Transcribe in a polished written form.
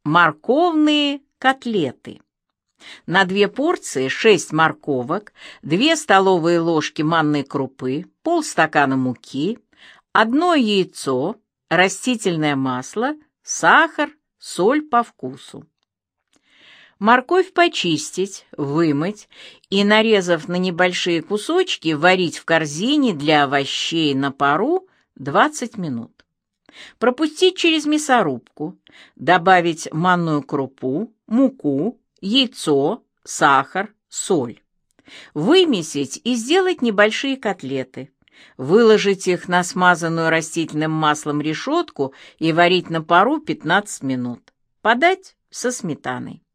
Морковные котлеты. На 2 порции 6 морковок, 2 столовые ложки манной крупы, полстакана муки, 1 яйцо, растительное масло, сахар, соль по вкусу. Морковь почистить, вымыть и, нарезав на небольшие кусочки, варить в корзине для овощей на пару 20 минут. Пропустить через мясорубку, добавить манную крупу, муку, яйцо, сахар, соль. Вымесить и сделать небольшие котлеты. Выложить их на смазанную растительным маслом решетку и варить на пару 15 минут. Подать со сметаной.